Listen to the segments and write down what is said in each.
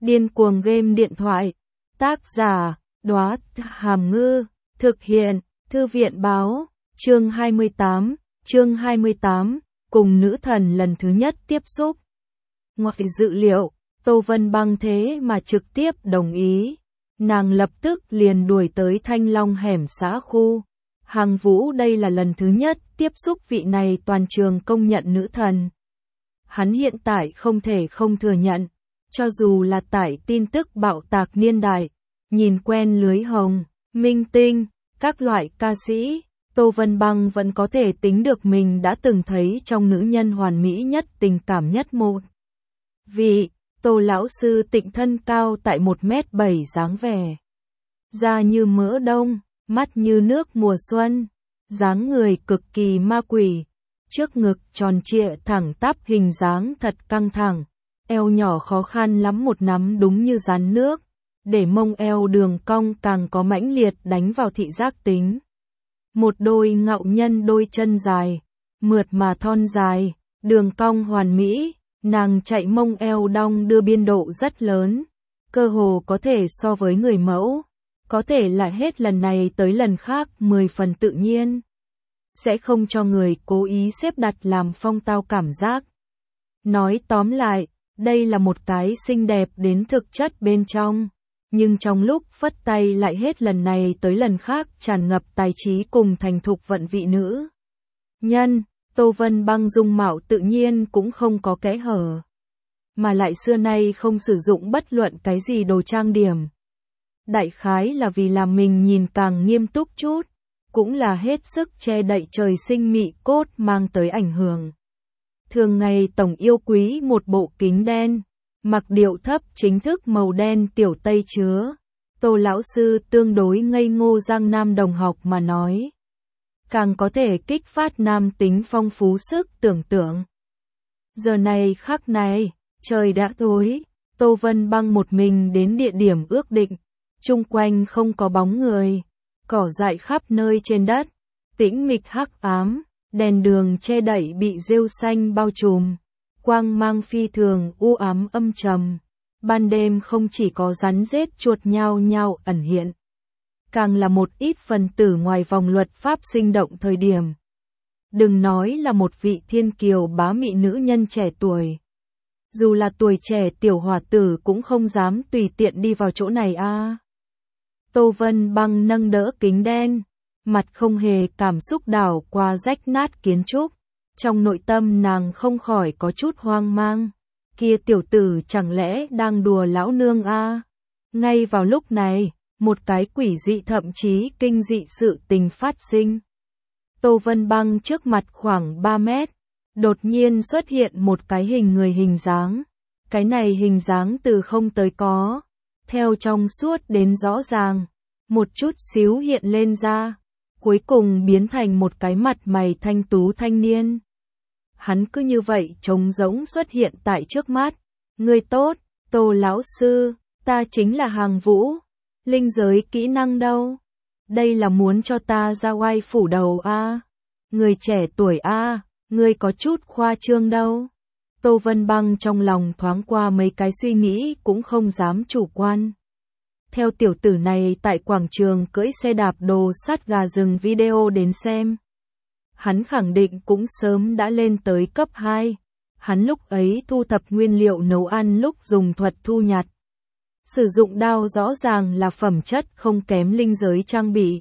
Điên cuồng game điện thoại. Tác giả, Đóa Hàm Ngư. Thực hiện, Thư viện báo. Chương 28, cùng nữ thần lần thứ nhất tiếp xúc. Ngoài dự liệu, Tô Vân Băng thế mà trực tiếp đồng ý. Nàng lập tức liền đuổi tới Thanh Long hẻm xã khu. Hàng Vũ đây là lần thứ nhất tiếp xúc vị này toàn trường công nhận nữ thần. Hắn hiện tại không thể không thừa nhận, cho dù là tải tin tức bạo tạc niên đại, nhìn quen lưới hồng, minh tinh, các loại ca sĩ, Tô Vân Băng vẫn có thể tính được mình đã từng thấy trong nữ nhân hoàn mỹ nhất, tình cảm nhất một. Vì, Tô lão sư Tịnh thân cao tại 1m7 dáng vẻ. Da như mỡ đông, mắt như nước mùa xuân, dáng người cực kỳ ma quỷ. Trước ngực tròn trịa thẳng tắp hình dáng thật căng thẳng, eo nhỏ khó khăn lắm một nắm đúng như rắn nước, để mông eo đường cong càng có mãnh liệt đánh vào thị giác tính. Một đôi ngạo nhân đôi chân dài, mượt mà thon dài, đường cong hoàn mỹ, nàng chạy mông eo đong đưa biên độ rất lớn, cơ hồ có thể so với người mẫu, có thể lại hết lần này tới lần khác 10 phần tự nhiên. Sẽ không cho người cố ý xếp đặt làm phong tao cảm giác. Nói tóm lại, đây là một cái xinh đẹp đến thực chất bên trong, nhưng trong lúc phất tay lại hết lần này tới lần khác tràn ngập tài trí cùng thành thục vận vị nữ nhân. Tô Vân Băng dung mạo tự nhiên cũng không có kẽ hở, mà lại xưa nay không sử dụng bất luận cái gì đồ trang điểm. Đại khái là vì làm mình nhìn càng nghiêm túc chút, cũng là hết sức che đậy trời sinh mị cốt mang tới ảnh hưởng. Thường ngày tổng yêu quý một bộ kính đen, mặc điệu thấp chính thức màu đen tiểu tây chứa. Tô lão sư tương đối ngây ngô giang nam đồng học mà nói, càng có thể kích phát nam tính phong phú sức tưởng tượng. Giờ này khắc này, trời đã tối, Tô Vân Băng một mình đến địa điểm ước định, chung quanh không có bóng người, cỏ dại khắp nơi trên đất, tĩnh mịch hắc ám, đèn đường che đậy bị rêu xanh bao trùm, quang mang phi thường u ám âm trầm. Ban đêm không chỉ có rắn rết chuột nhao nhao ẩn hiện, càng là một ít phần tử ngoài vòng luật pháp sinh động thời điểm. Đừng nói là một vị thiên kiều bá mị nữ nhân trẻ tuổi, dù là tuổi trẻ tiểu hòa tử cũng không dám tùy tiện đi vào chỗ này a. Tô Vân Băng nâng đỡ kính đen, mặt không hề cảm xúc đảo qua rách nát kiến trúc, trong nội tâm nàng không khỏi có chút hoang mang. Kia tiểu tử chẳng lẽ đang đùa lão nương a? Ngay vào lúc này, một cái quỷ dị thậm chí kinh dị sự tình phát sinh. Tô Vân Băng trước mặt khoảng 3 mét, đột nhiên xuất hiện một cái hình người hình dáng. Cái này hình dáng từ không tới có, theo trong suốt đến rõ ràng, một chút xíu hiện lên ra, cuối cùng biến thành một cái mặt mày thanh tú thanh niên. Hắn cứ như vậy trống rỗng xuất hiện tại trước mắt. Người tốt, Tô lão sư, ta chính là Hàng Vũ. Linh giới kỹ năng đâu? Đây là muốn cho ta ra oai phủ đầu a? Người trẻ tuổi a, người có chút khoa trương đâu. Tô Vân Băng trong lòng thoáng qua mấy cái suy nghĩ cũng không dám chủ quan. Theo tiểu tử này tại quảng trường cưỡi xe đạp đồ sắt gà rừng video đến xem, hắn khẳng định cũng sớm đã lên tới cấp 2. Hắn lúc ấy thu thập nguyên liệu nấu ăn lúc dùng thuật thu nhặt. Sử dụng đao rõ ràng là phẩm chất không kém linh giới trang bị.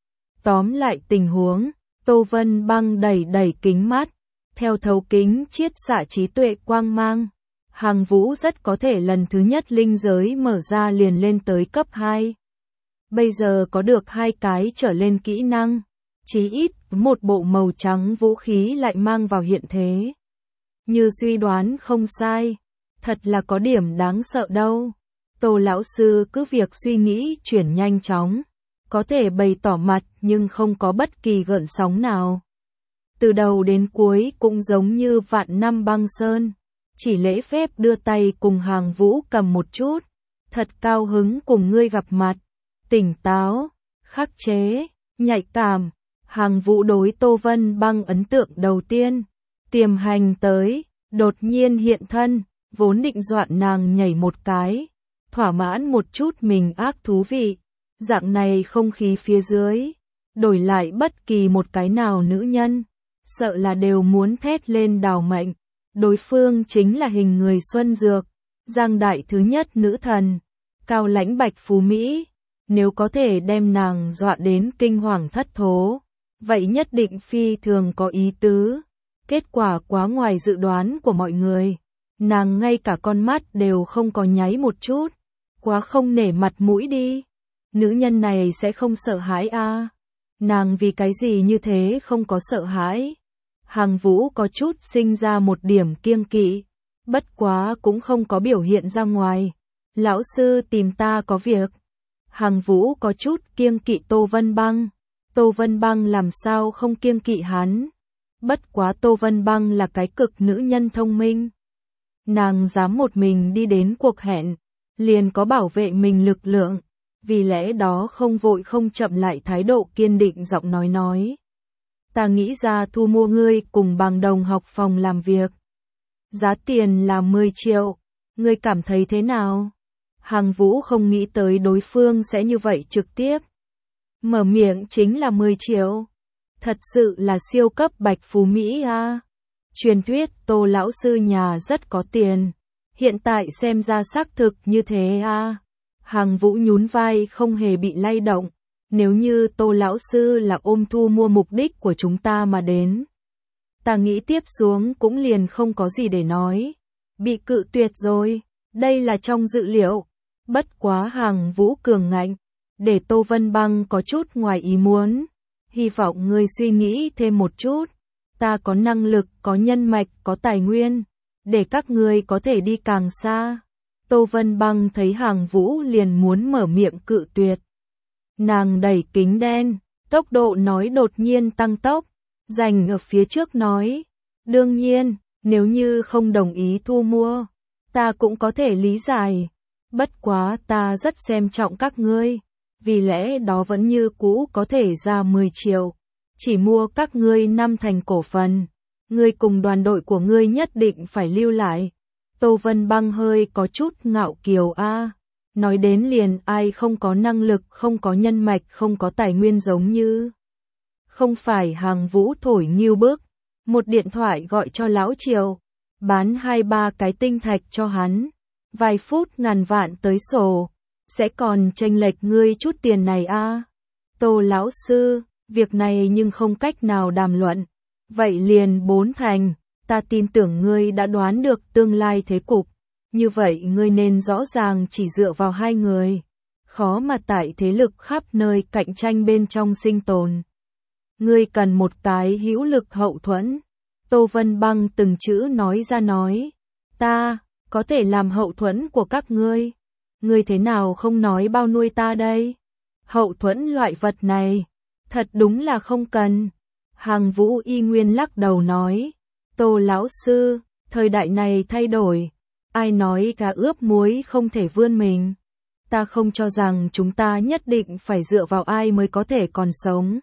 Tóm lại tình huống, Tô Vân Băng đẩy kính mắt, theo thấu kính chiết xạ trí tuệ quang mang. Hàng Vũ rất có thể lần thứ nhất linh giới mở ra liền lên tới cấp 2. Bây giờ có được 2 cái trở lên kỹ năng, chí ít một bộ màu trắng vũ khí lại mang vào hiện thế. Như suy đoán không sai, thật là có điểm đáng sợ đâu. Tô lão sư cứ việc suy nghĩ chuyển nhanh chóng, có thể bày tỏ mặt nhưng không có bất kỳ gợn sóng nào. Từ đầu đến cuối cũng giống như vạn năm băng sơn, chỉ lễ phép đưa tay cùng Hàng Vũ cầm một chút. Thật cao hứng cùng ngươi gặp mặt, tỉnh táo, khắc chế, nhạy cảm. Hàng Vũ đối Tô Vân Băng ấn tượng đầu tiên, tiềm hành tới, đột nhiên hiện thân, vốn định dọa nàng nhảy một cái, thỏa mãn một chút mình ác thú vị. Dạng này không khí phía dưới, đổi lại bất kỳ một cái nào nữ nhân, sợ là đều muốn thét lên đào mệnh. Đối phương chính là hình người Xuân Dược, Giang Đại thứ nhất nữ thần, cao lãnh Bạch Phú Mỹ. Nếu có thể đem nàng dọa đến kinh hoàng thất thố, vậy nhất định phi thường có ý tứ. Kết quả quá ngoài dự đoán của mọi người. Nàng ngay cả con mắt đều không có nháy một chút. Quá không nể mặt mũi đi. Nữ nhân này sẽ không sợ hãi à? Nàng vì cái gì như thế không có sợ hãi? Hàng Vũ có chút sinh ra một điểm kiêng kỵ, bất quá cũng không có biểu hiện ra ngoài. Lão sư tìm ta có việc. Hàng Vũ có chút kiêng kỵ Tô Vân Băng. Tô Vân Băng làm sao không kiêng kỵ hắn? Bất quá Tô Vân Băng là cái cực nữ nhân thông minh. Nàng dám một mình đi đến cuộc hẹn, liền có bảo vệ mình lực lượng, vì lẽ đó không vội không chậm lại thái độ kiên định giọng nói. Ta nghĩ ra thu mua ngươi cùng bằng đồng học phòng làm việc. Giá tiền là 10 triệu, ngươi cảm thấy thế nào? Hàng Vũ không nghĩ tới đối phương sẽ như vậy trực tiếp. Mở miệng chính là 10 triệu. Thật sự là siêu cấp Bạch Phú Mỹ à. Truyền thuyết Tô lão sư nhà rất có tiền. Hiện tại xem ra xác thực như thế à. Hàng Vũ nhún vai không hề bị lay động. Nếu như Tô lão sư là ôm thu mua mục đích của chúng ta mà đến, ta nghĩ tiếp xuống cũng liền không có gì để nói. Bị cự tuyệt rồi, đây là trong dự liệu. Bất quá Hàng Vũ cường ngạnh, để Tô Vân Băng có chút ngoài ý muốn. Hy vọng ngươi suy nghĩ thêm một chút. Ta có năng lực, có nhân mạch, có tài nguyên, để các ngươi có thể đi càng xa. Tô Vân Băng thấy Hàng Vũ liền muốn mở miệng cự tuyệt. Nàng đẩy kính đen, tốc độ nói đột nhiên tăng tốc, dành ở phía trước nói. Đương nhiên, nếu như không đồng ý thu mua, ta cũng có thể lý giải. Bất quá ta rất xem trọng các ngươi, vì lẽ đó vẫn như cũ có thể ra 10 triệu. Chỉ mua các ngươi 5 thành cổ phần. Ngươi cùng đoàn đội của ngươi nhất định phải lưu lại. Tô Vân Băng hơi có chút ngạo kiều a. Nói đến liền ai không có năng lực, không có nhân mạch, không có tài nguyên giống như. Không phải Hàng Vũ thổi nghiêu bức. Một điện thoại gọi cho Lão Triều. Bán 2-3 cái tinh thạch cho hắn. Vài phút ngàn vạn tới sổ. Sẽ còn chênh lệch ngươi chút tiền này a. Tô lão sư, việc này nhưng không cách nào đàm luận. Vậy liền 4 thành, ta tin tưởng ngươi đã đoán được tương lai thế cục. Như vậy ngươi nên rõ ràng chỉ dựa vào 2 người. Khó mà tại thế lực khắp nơi cạnh tranh bên trong sinh tồn. Ngươi cần một cái hữu lực hậu thuẫn. Tô Vân Băng từng chữ nói ra nói. Ta, có thể làm hậu thuẫn của các ngươi. Ngươi thế nào không nói bao nuôi ta đây? Hậu thuẫn loại vật này, thật đúng là không cần. Hàng Vũ y nguyên lắc đầu nói. Tô lão sư, thời đại này thay đổi. Ai nói cá ướp muối không thể vươn mình? Ta không cho rằng chúng ta nhất định phải dựa vào ai mới có thể còn sống.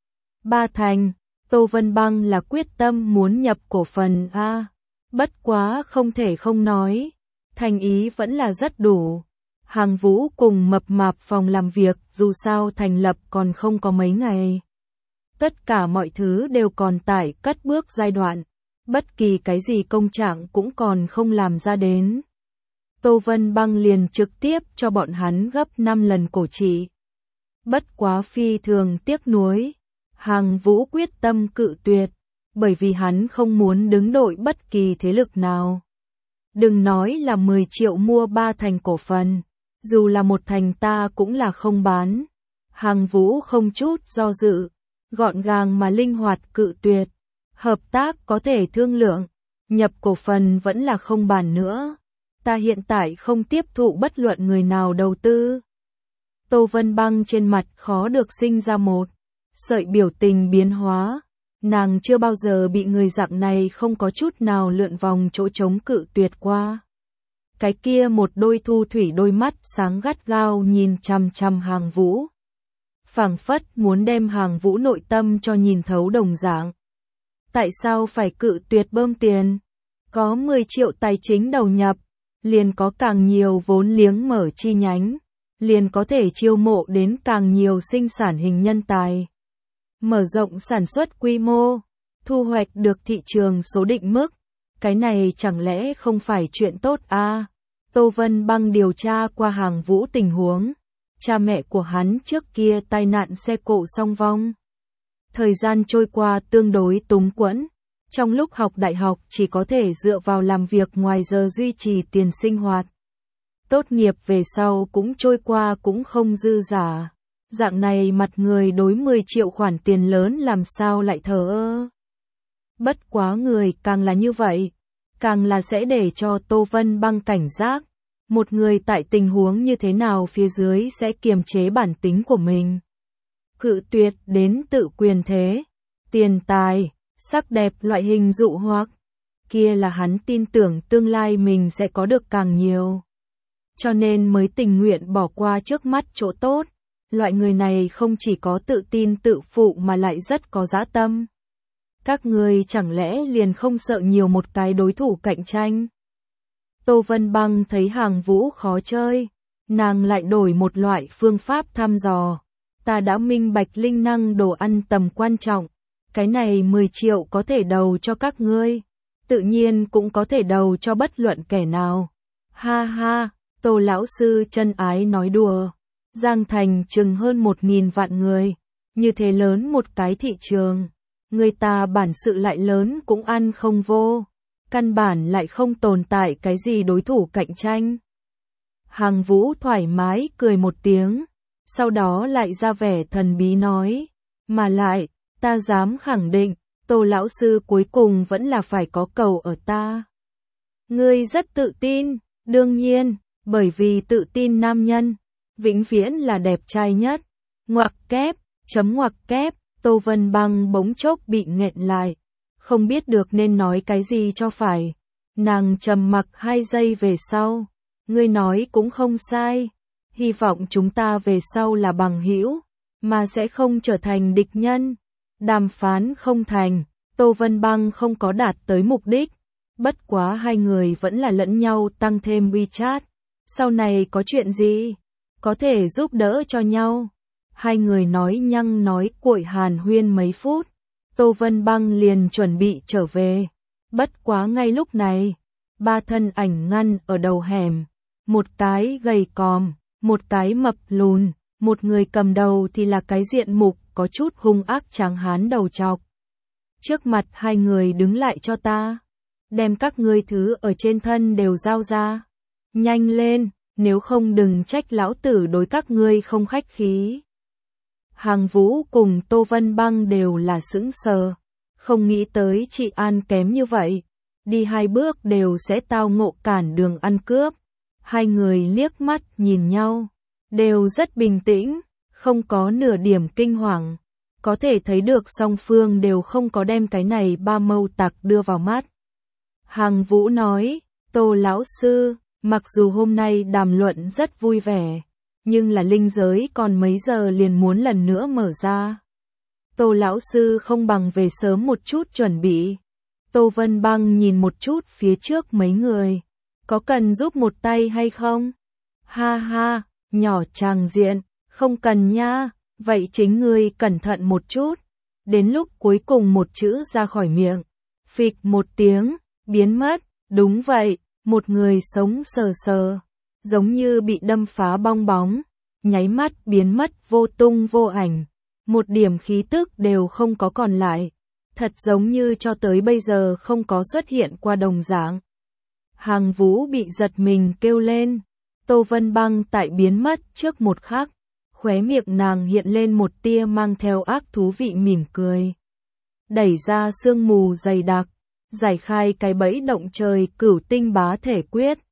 3 thành, Tô Vân Băng là quyết tâm muốn nhập cổ phần a. Bất quá không thể không nói, thành ý vẫn là rất đủ. Hàng Vũ cùng mập mạp phòng làm việc dù sao thành lập còn không có mấy ngày. Tất cả mọi thứ đều còn tại cất bước giai đoạn. Bất kỳ cái gì công trạng cũng còn không làm ra đến. Tô Vân Băng liền trực tiếp cho bọn hắn gấp 5 lần cổ trị. Bất quá phi thường tiếc nuối. Hàng Vũ quyết tâm cự tuyệt, bởi vì hắn không muốn đứng đội bất kỳ thế lực nào. Đừng nói là 10 triệu mua 3 thành cổ phần, dù là 1 thành ta cũng là không bán. Hàng Vũ không chút do dự, gọn gàng mà linh hoạt cự tuyệt. Hợp tác có thể thương lượng, nhập cổ phần vẫn là không bàn nữa. Ta hiện tại không tiếp thụ bất luận người nào đầu tư. Tô Vân Băng trên mặt khó được sinh ra một sợi biểu tình biến hóa. Nàng chưa bao giờ bị người dạng này không có chút nào lượn vòng chỗ trống cự tuyệt qua. Cái kia một đôi thu thủy đôi mắt sáng gắt gao nhìn chằm chằm Hàng Vũ. Phảng phất muốn đem Hàng Vũ nội tâm cho nhìn thấu đồng dạng. Tại sao phải cự tuyệt bơm tiền? Có 10 triệu tài chính đầu nhập, liền có càng nhiều vốn liếng mở chi nhánh, liền có thể chiêu mộ đến càng nhiều sinh sản hình nhân tài. Mở rộng sản xuất quy mô, thu hoạch được thị trường số định mức, cái này chẳng lẽ không phải chuyện tốt à? Tô Vân Băng điều tra qua Hàng Vũ tình huống, cha mẹ của hắn trước kia tai nạn xe cộ song vong. Thời gian trôi qua tương đối túng quẫn, trong lúc học đại học chỉ có thể dựa vào làm việc ngoài giờ duy trì tiền sinh hoạt. Tốt nghiệp về sau cũng trôi qua cũng không dư giả. Dạng này mặt người đối 10 triệu khoản tiền lớn làm sao lại thờ ơ. Bất quá người càng là như vậy, càng là sẽ để cho Tô Vân Băng cảnh giác. Một người tại tình huống như thế nào phía dưới sẽ kiềm chế bản tính của mình. Cự tuyệt đến tự quyền thế, tiền tài, sắc đẹp loại hình dụ hoặc. Kia là hắn tin tưởng tương lai mình sẽ có được càng nhiều. Cho nên mới tình nguyện bỏ qua trước mắt chỗ tốt. Loại người này không chỉ có tự tin tự phụ mà lại rất có dã tâm. Các người chẳng lẽ liền không sợ nhiều một cái đối thủ cạnh tranh? Tô Vân Băng thấy Hàng Vũ khó chơi, nàng lại đổi một loại phương pháp thăm dò. Ta đã minh bạch linh năng đồ ăn tầm quan trọng, cái này 10 triệu có thể đầu cho các ngươi, tự nhiên cũng có thể đầu cho bất luận kẻ nào. Ha ha, Tô lão sư chân ái nói đùa. Giang Thành chừng hơn 1.000 vạn người, như thế lớn một cái thị trường, người ta bản sự lại lớn cũng ăn không vô, căn bản lại không tồn tại cái gì đối thủ cạnh tranh. Hàng Vũ thoải mái cười một tiếng, sau đó lại ra vẻ thần bí nói, mà lại, ta dám khẳng định, Tô lão sư cuối cùng vẫn là phải có cầu ở ta. Ngươi rất tự tin, đương nhiên, bởi vì tự tin nam nhân vĩnh viễn là đẹp trai nhất. Ngoặc kép, chấm ngoặc kép, Tô Vân Băng bỗng chốc bị nghẹn lại, không biết được nên nói cái gì cho phải. Nàng trầm mặc 2 giây về sau, ngươi nói cũng không sai, hy vọng chúng ta về sau là bằng hữu, mà sẽ không trở thành địch nhân. Đàm phán không thành, Tô Vân Băng không có đạt tới mục đích, bất quá hai người vẫn là lẫn nhau tăng thêm WeChat. Sau này có chuyện gì có thể giúp đỡ cho nhau. Hai người nói nhăng nói cuội hàn huyên mấy phút, Tô Vân Băng liền chuẩn bị trở về. Bất quá ngay lúc này, 3 thân ảnh ngăn ở đầu hẻm, một cái gầy còm, một cái mập lùn, một người cầm đầu thì là cái diện mục có chút hung ác tráng hán đầu trọc. Trước mặt hai người đứng lại cho ta, đem các ngươi thứ ở trên thân đều giao ra. Nhanh lên, nếu không đừng trách lão tử đối các ngươi không khách khí. Hàng Vũ cùng Tô Vân Băng đều là sững sờ, không nghĩ tới chị An kém như vậy, đi 2 bước đều sẽ tao ngộ cản đường ăn cướp. Hai người liếc mắt nhìn nhau, đều rất bình tĩnh, không có nửa điểm kinh hoàng, có thể thấy được song phương đều không có đem cái này ba mâu tặc đưa vào mắt. Hàng Vũ nói, Tô lão sư, mặc dù hôm nay đàm luận rất vui vẻ, nhưng là linh giới còn mấy giờ liền muốn lần nữa mở ra. Tô lão sư không bằng về sớm một chút chuẩn bị. Tô Vân Băng nhìn một chút phía trước mấy người, có cần giúp một tay hay không? Ha ha, nhỏ tràng diện, không cần nha, vậy chính ngươi cẩn thận một chút. Đến lúc cuối cùng một chữ ra khỏi miệng, phịch một tiếng, biến mất. Đúng vậy, một người sống sờ sờ, giống như bị đâm phá bong bóng, nháy mắt biến mất vô tung vô ảnh, một điểm khí tức đều không có còn lại, thật giống như cho tới bây giờ không có xuất hiện qua đồng dạng. Hàng Vũ bị giật mình kêu lên, Tô Vân Băng tại biến mất trước một khắc, khóe miệng nàng hiện lên một tia mang theo ác thú vị mỉm cười. Đẩy ra sương mù dày đặc, giải khai cái bẫy động trời cửu tinh bá thể quyết.